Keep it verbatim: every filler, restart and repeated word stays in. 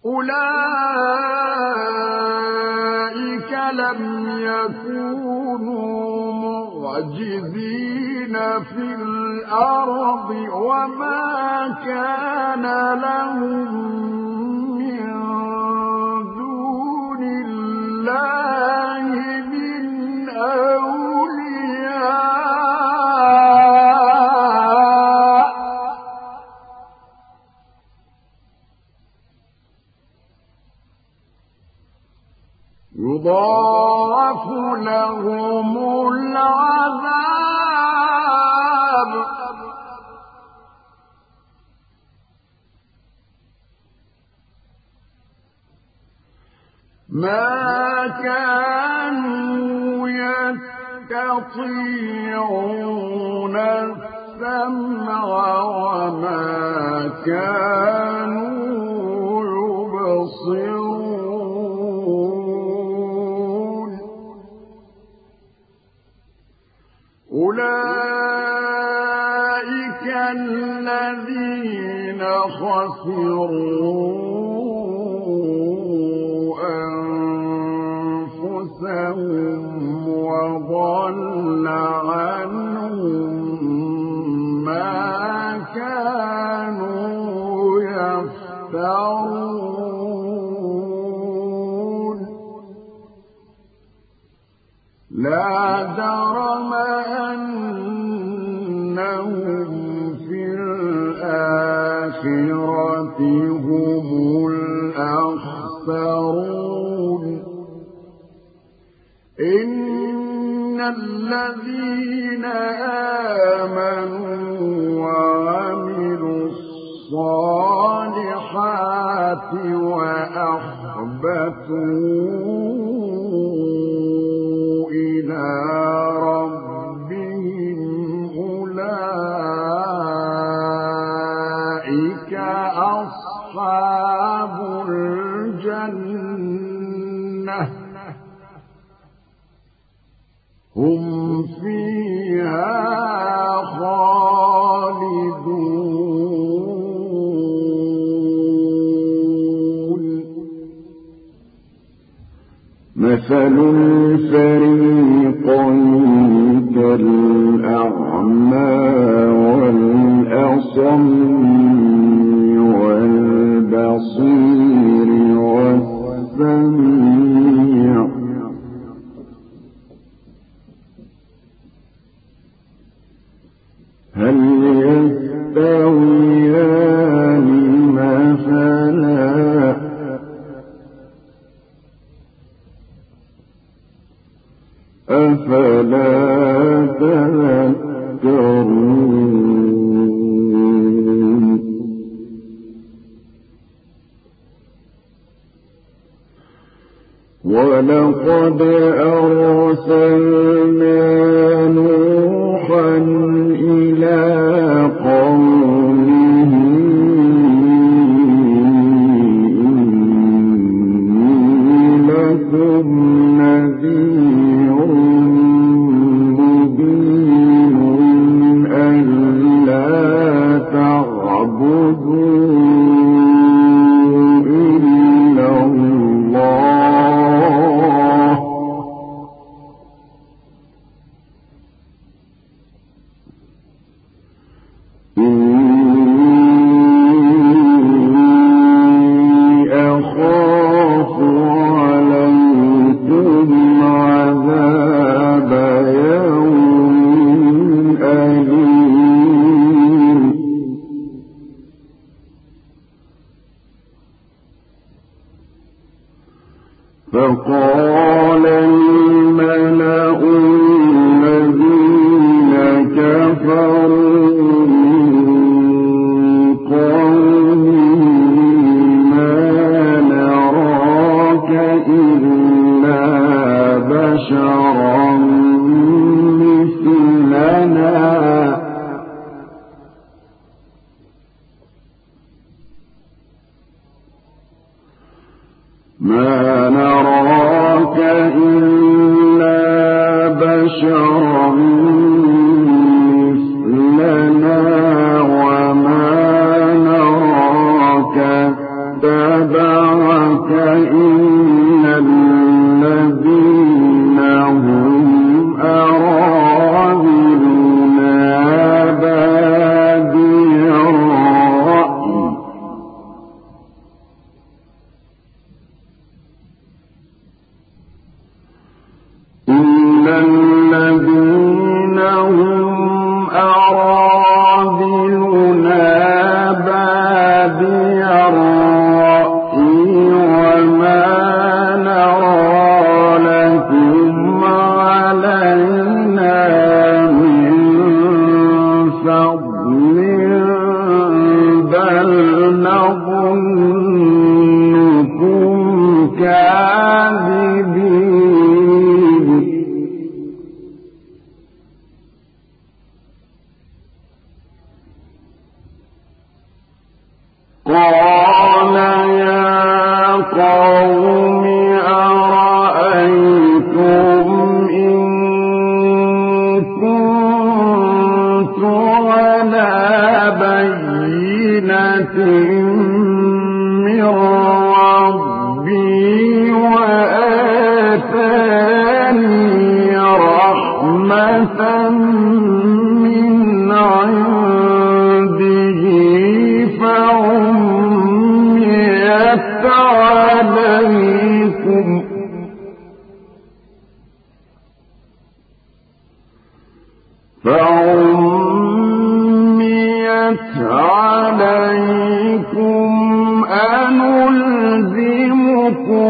أولئك لم يكونوا معجزين في الأرض وما كان لهم من دون الله من أولياء يضاعف لهم العذاب ما كانوا يستطيعون السمع وما كانوا يبصرون أولئك الذين خسروا وضل عنهم ما كانوا يفترون لا جرم أنهم في الآخرة هم الأخسرون إن الذين آمنوا وعملوا الصالحات وأخبتوا إلى ربهم أولئك أصحاب الجنة هم فيها خالدون مثل الفريقين كالأعمى والأصم والبصير والسميع هل يستويان مثلا أفلا تذكرون ولقد أرسلنا نوحا إلى قومه إني لكم نذير مبين ألا تعبدوا إلا الله فقال الملأ الذين كفروا من قومه ما نراك إلا بشرا مثلنا ما نراك إلا بشرا مثلنا وما نراك اتبعك إلا الذين هم أراذلنا بادي الرأي إلا الذين هم أراذلنا بادي الرأي وما نرى لكم علينا من فضل بل نظنكم كاذبين قال يا قوم أرأيتم إن كنت على بينة من ربي وآتاني رحمة من عنده فعميت عليكم فعميت عليكم أنلزمكم